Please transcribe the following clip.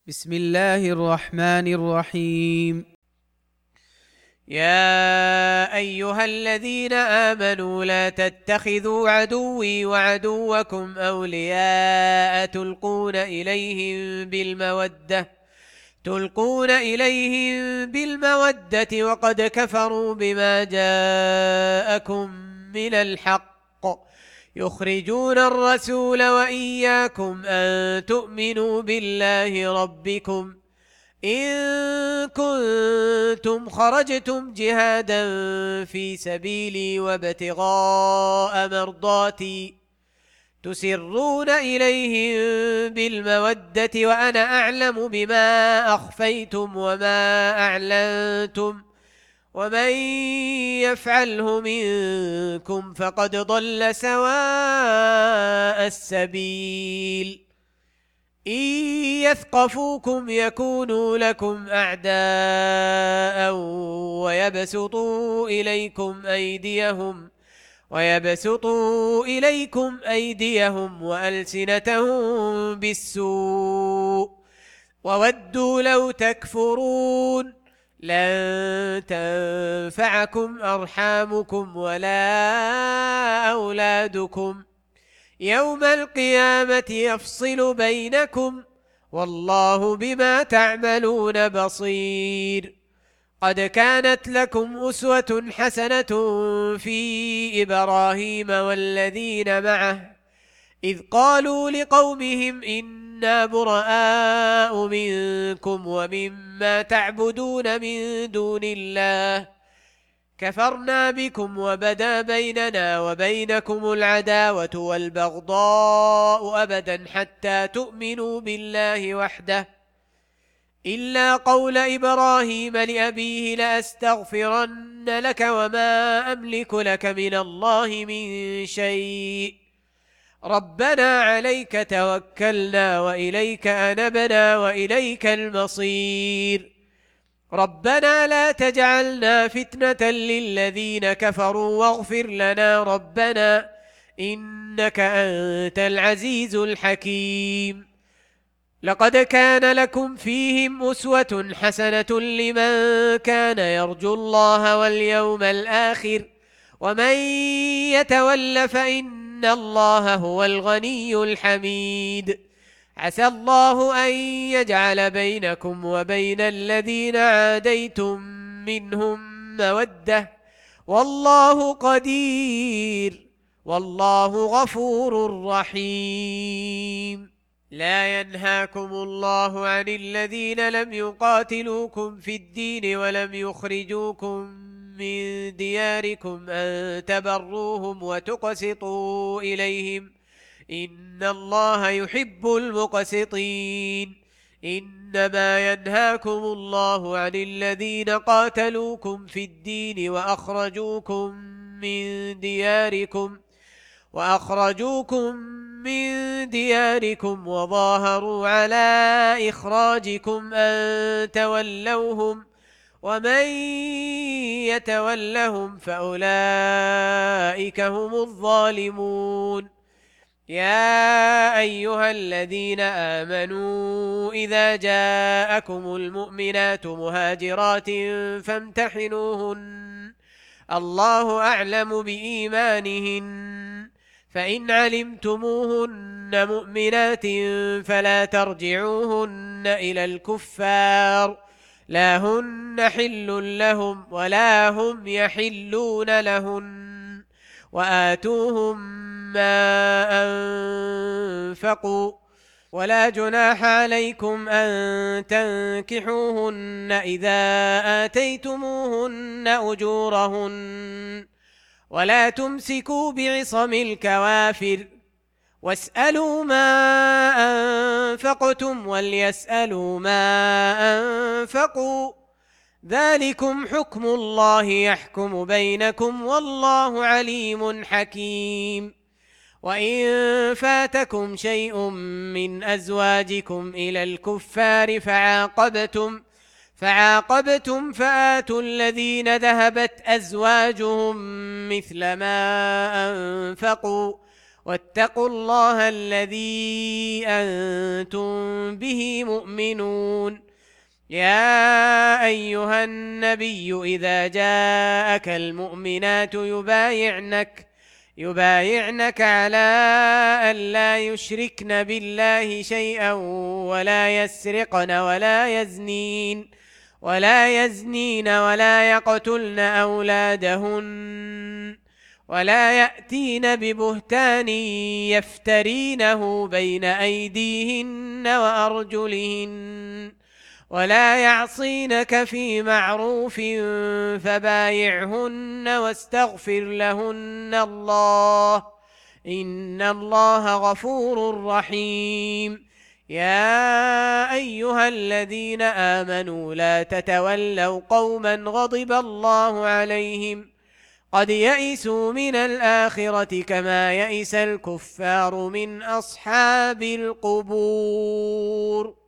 بسم الله الرحمن الرحيم. يا أيها الذين آمنوا لا تتخذوا عدوي وعدوكم أولياء تلقون إليهم بالمودة وقد كفروا بما جاءكم من الحق يخرجون الرسول وإياكم أن تؤمنوا بالله ربكم إن كنتم خرجتم جهادا في سبيلي وابتغاء مرضاتي تسرون إليهم بالمودة وأنا أعلم بما أخفيتم وما أعلنتم ومن يفعله منكم فقد ضل سواء السبيل إن يثقفوكم يكونوا لكم أعداء ويبسطوا إليكم أيديهم وألسنتهم بالسوء وودوا لو تكفرون لن تنفعكم أرحامكم ولا أولادكم يوم القيامة يفصل بينكم والله بما تعملون بصير قد كانت لكم أسوة حسنة في إبراهيم والذين معه إذ قالوا لقومهم إنا براء منكم ومما تعبدون من دون الله كفرنا بكم وبدا بيننا وبينكم العداوة والبغضاء أبدا حتى تؤمنوا بالله وحده إلا قول إبراهيم لأبيه لأستغفرن لك وما أملك لك من الله من شيء ربنا عليك توكلنا وإليك أنبنا وإليك المصير ربنا لا تجعلنا فتنة للذين كفروا واغفر لنا ربنا إنك أنت العزيز الحكيم لقد كان لكم فيهم أسوة حسنة لمن كان يرجو الله واليوم الآخر ومن يتول فإن الله هو الغني الحميد عسى الله أن يجعل بينكم وبين الذين عاديتم منهم مودة والله قدير والله غفور رحيم لا ينهاكم الله عن الذين لم يقاتلوكم في الدين ولم يخرجوكم من دياركم أن تبروهم وتقسطوا إليهم إن الله يحب المقسطين إنما ينهاكم الله عن الذين قاتلوكم في الدين وأخرجوكم من دياركم وظاهروا على إخراجكم أن تولوهم ومن يتولهم فأولئك هم الظالمون يا أيها الذين آمنوا إذا جاءكم المؤمنات مهاجرات فامتحنوهن الله أعلم بإيمانهن فإن علمتموهن مؤمنات فلا ترجعوهن إلى الكفار لا هن حل لهم ولا هم يحلون لهن وآتوهم ما أنفقوا ولا جناح عليكم أن تنكحوهن إذا آتيتموهن أجورهن ولا تمسكوا بعصم الكوافر واسألوا ما أنفقتم وليسألوا ما أنفقوا ذلكم حكم الله يحكم بينكم والله عليم حكيم وإن فاتكم شيء من أزواجكم إلى الكفار فعاقبتم فآتوا الذين ذهبت أزواجهم مثل ما أنفقوا واتقوا الله الذي أنتم به مؤمنون. يا أيها النبي إذا جاءك المؤمنات يبايعنك على أن لا يشركن بالله شيئا ولا يسرقن ولا يزنين ولا يقتلن أولادهن ولا يأتين ببهتان يفترينه بين أيديهن وأرجلهن ولا يعصينك في معروف فبايعهن واستغفر لهن الله إن الله غفور رحيم. يا أيها الذين آمنوا لا تتولوا قوما غضب الله عليهم قد يئسوا من الآخرة كما يئس الكفار من أصحاب القبور.